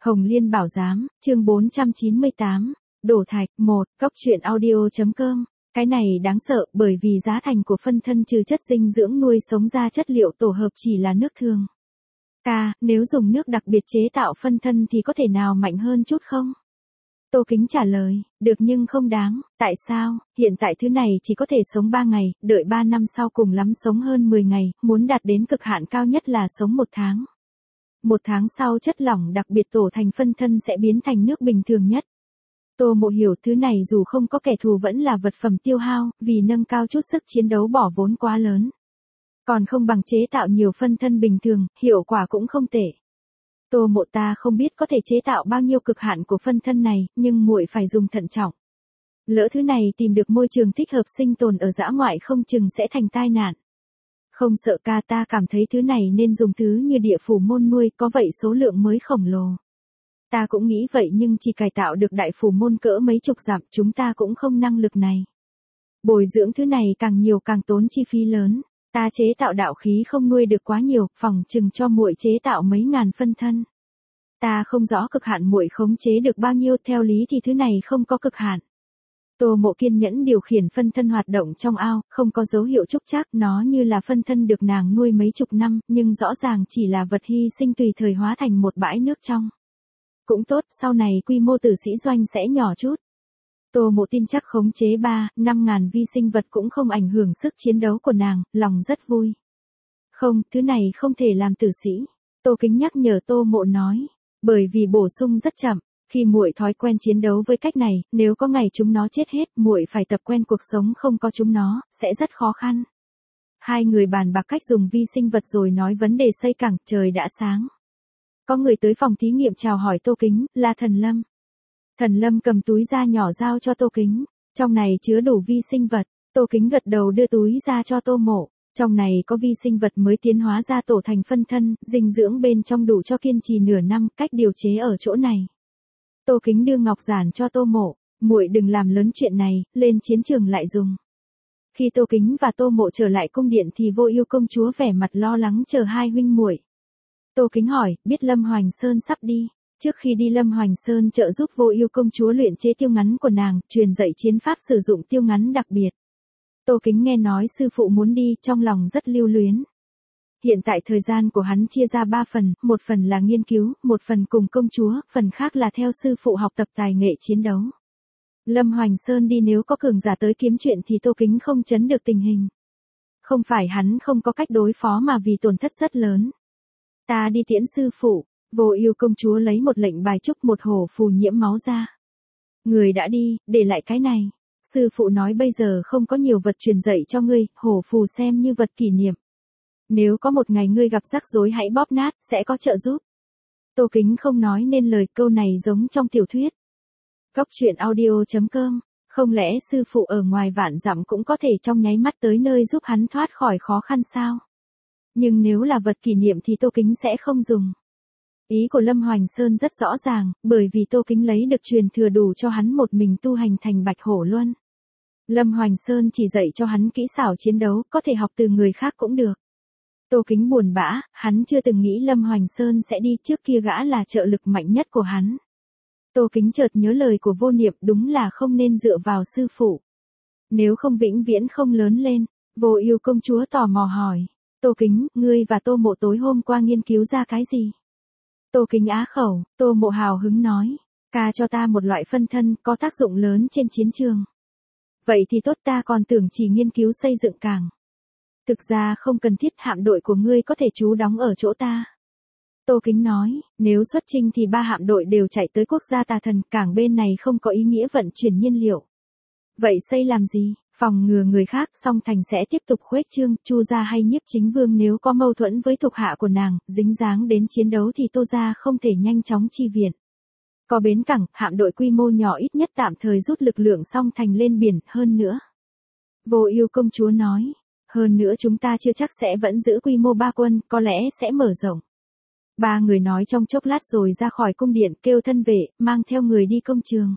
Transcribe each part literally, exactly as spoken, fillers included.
Hồng Liên Bảo Giám, chương bốn trăm chín mươi tám, đổ thạch, một, cóc truyện audio.com. Cái này đáng sợ bởi vì giá thành của phân thân trừ chất dinh dưỡng nuôi sống ra chất liệu tổ hợp chỉ là nước thường. Ca, nếu dùng nước đặc biệt chế tạo phân thân thì có thể nào mạnh hơn chút không? Tô Kính trả lời, được nhưng không đáng, tại sao? Hiện tại thứ này chỉ có thể sống ba ngày, đợi ba năm sau cùng lắm sống hơn mười ngày, muốn đạt đến cực hạn cao nhất là sống một tháng. Một tháng sau chất lỏng đặc biệt tổ thành phân thân sẽ biến thành nước bình thường nhất. Tô Mộ hiểu thứ này dù không có kẻ thù vẫn là vật phẩm tiêu hao, vì nâng cao chút sức chiến đấu bỏ vốn quá lớn. Còn không bằng chế tạo nhiều phân thân bình thường, hiệu quả cũng không tệ. Tô Mộ ta không biết có thể chế tạo bao nhiêu cực hạn của phân thân này, nhưng muội phải dùng thận trọng. Lỡ thứ này tìm được môi trường thích hợp sinh tồn ở dã ngoại không chừng sẽ thành tai nạn. Không sợ ca, ta cảm thấy thứ này nên dùng thứ như địa phủ môn nuôi, có vậy số lượng mới khổng lồ. Ta cũng nghĩ vậy nhưng chỉ cải tạo được đại phủ môn cỡ mấy chục dặm, chúng ta cũng không năng lực này. Bồi dưỡng thứ này càng nhiều càng tốn chi phí lớn, ta chế tạo đạo khí không nuôi được quá nhiều, phòng chừng cho muội chế tạo mấy ngàn phân thân. Ta không rõ cực hạn muội khống chế được bao nhiêu, theo lý thì thứ này không có cực hạn. Tô Mộ kiên nhẫn điều khiển phân thân hoạt động trong ao, không có dấu hiệu trúc trác, nó như là phân thân được nàng nuôi mấy chục năm, nhưng rõ ràng chỉ là vật hy sinh tùy thời hóa thành một bãi nước trong. Cũng tốt, sau này quy mô tử sĩ doanh sẽ nhỏ chút. Tô Mộ tin chắc khống chế ba, năm ngàn vi sinh vật cũng không ảnh hưởng sức chiến đấu của nàng, lòng rất vui. Không, thứ này không thể làm tử sĩ. Tô Kính nhắc nhở Tô Mộ nói, bởi vì bổ sung rất chậm. Khi muội thói quen chiến đấu với cách này, nếu có ngày chúng nó chết hết, muội phải tập quen cuộc sống không có chúng nó, sẽ rất khó khăn. Hai người bàn bạc cách dùng vi sinh vật rồi nói vấn đề xây cảng, trời đã sáng. Có người tới phòng thí nghiệm chào hỏi Tô Kính, là Thần Lâm. Thần Lâm cầm túi da nhỏ giao cho Tô Kính, trong này chứa đủ vi sinh vật. Tô Kính gật đầu đưa túi ra cho Tô Mộ, trong này có vi sinh vật mới tiến hóa ra tổ thành phân thân, dinh dưỡng bên trong đủ cho kiên trì nửa năm, cách điều chế ở chỗ này. Tô Kính đưa ngọc giản cho Tô Mộ, muội đừng làm lớn chuyện này, lên chiến trường lại dùng. Khi Tô Kính và Tô Mộ trở lại cung điện thì Vô Ưu công chúa vẻ mặt lo lắng chờ hai huynh muội. Tô Kính hỏi, biết Lâm Hoành Sơn sắp đi, trước khi đi Lâm Hoành Sơn trợ giúp Vô Ưu công chúa luyện chế tiêu ngắn của nàng, truyền dạy chiến pháp sử dụng tiêu ngắn đặc biệt. Tô Kính nghe nói sư phụ muốn đi, trong lòng rất lưu luyến. Hiện tại thời gian của hắn chia ra ba phần, một phần là nghiên cứu, một phần cùng công chúa, phần khác là theo sư phụ học tập tài nghệ chiến đấu. Lâm Hoành Sơn đi nếu có cường giả tới kiếm chuyện thì Tô Kính không chấn được tình hình. Không phải hắn không có cách đối phó mà vì tổn thất rất lớn. Ta đi tiễn sư phụ. Vô Ưu công chúa lấy một lệnh bài trúc một hổ phù nhiễm máu ra. Người đã đi, để lại cái này. Sư phụ nói bây giờ không có nhiều vật truyền dạy cho ngươi, hổ phù xem như vật kỷ niệm. Nếu có một ngày ngươi gặp rắc rối hãy bóp nát, sẽ có trợ giúp. Tô Kính không nói nên lời, câu này giống trong tiểu thuyết. Cóc truyện audio.com, không lẽ sư phụ ở ngoài vạn dặm cũng có thể trong nháy mắt tới nơi giúp hắn thoát khỏi khó khăn sao? Nhưng nếu là vật kỷ niệm thì Tô Kính sẽ không dùng. Ý của Lâm Hoành Sơn rất rõ ràng, bởi vì Tô Kính lấy được truyền thừa đủ cho hắn một mình tu hành thành Bạch Hổ Luân. Lâm Hoành Sơn chỉ dạy cho hắn kỹ xảo chiến đấu, có thể học từ người khác cũng được. Tô Kính buồn bã, hắn chưa từng nghĩ Lâm Hoành Sơn sẽ đi, trước kia gã là trợ lực mạnh nhất của hắn. Tô Kính chợt nhớ lời của Vô Niệm, đúng là không nên dựa vào sư phụ. Nếu không vĩnh viễn không lớn lên. Vô Ưu công chúa tò mò hỏi, Tô Kính, ngươi và Tô Mộ tối hôm qua nghiên cứu ra cái gì? Tô Kính á khẩu, Tô Mộ hào hứng nói, ca cho ta một loại phân thân có tác dụng lớn trên chiến trường. Vậy thì tốt, ta còn tưởng chỉ nghiên cứu xây dựng cảng. Thực ra không cần thiết, hạm đội của ngươi có thể trú đóng ở chỗ ta. Tô Kính nói, nếu xuất chinh thì ba hạm đội đều chạy tới quốc gia tà thần, cảng bên này không có ý nghĩa vận chuyển nhiên liệu. Vậy xây làm gì? Phòng ngừa người khác, song thành sẽ tiếp tục khuếch trương, Chu gia hay Nhiếp Chính Vương nếu có mâu thuẫn với thuộc hạ của nàng, dính dáng đến chiến đấu thì Tô gia không thể nhanh chóng chi viện. Có bến cảng, hạm đội quy mô nhỏ ít nhất tạm thời rút lực lượng song thành lên biển, hơn nữa. Vô Ưu công chúa nói, hơn nữa chúng ta chưa chắc sẽ vẫn giữ quy mô ba quân, có lẽ sẽ mở rộng. Ba người nói trong chốc lát rồi ra khỏi cung điện, kêu thân vệ, mang theo người đi công trường.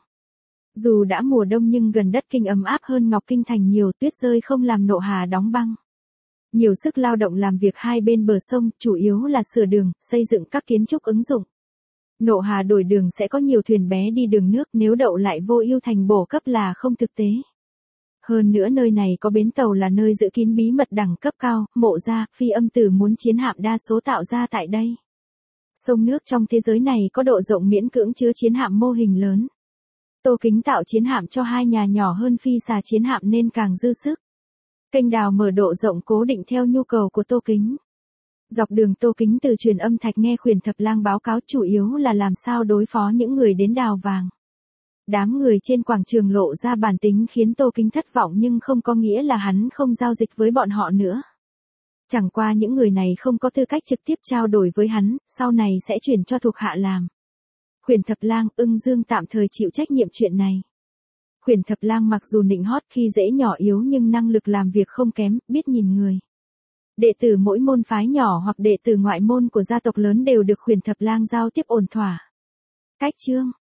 Dù đã mùa đông nhưng gần đất kinh ấm áp hơn Ngọc Kinh thành nhiều, tuyết rơi không làm nộ hà đóng băng. Nhiều sức lao động làm việc hai bên bờ sông, chủ yếu là sửa đường, xây dựng các kiến trúc ứng dụng. Nộ Hà đổi đường sẽ có nhiều thuyền bé đi đường nước, nếu đậu lại Vô Ưu Thành bổ cấp là không thực tế. Hơn nữa nơi này có bến tàu là nơi giữ kín bí mật đẳng cấp cao, Mộ gia, Phi Âm Tử muốn chiến hạm đa số tạo ra tại đây. Sông nước trong thế giới này có độ rộng miễn cưỡng chứa chiến hạm mô hình lớn. Tô Kính tạo chiến hạm cho hai nhà nhỏ hơn Phi Xà chiến hạm nên càng dư sức. Kênh đào mở độ rộng cố định theo nhu cầu của Tô Kính. Dọc đường Tô Kính từ truyền âm thạch nghe Khuyển Thập Lang báo cáo chủ yếu là làm sao đối phó những người đến đào vàng. Đám người trên quảng trường lộ ra bản tính khiến Tô Kính thất vọng nhưng không có nghĩa là hắn không giao dịch với bọn họ nữa. Chẳng qua những người này không có tư cách trực tiếp trao đổi với hắn, sau này sẽ chuyển cho thuộc hạ làm. Khuyển Thập Lang, Ưng Dương tạm thời chịu trách nhiệm chuyện này. Khuyển Thập Lang mặc dù nịnh hót khi dễ nhỏ yếu nhưng năng lực làm việc không kém, biết nhìn người. Đệ tử mỗi môn phái nhỏ hoặc đệ tử ngoại môn của gia tộc lớn đều được Khuyển Thập Lang giao tiếp ổn thỏa. Cách chương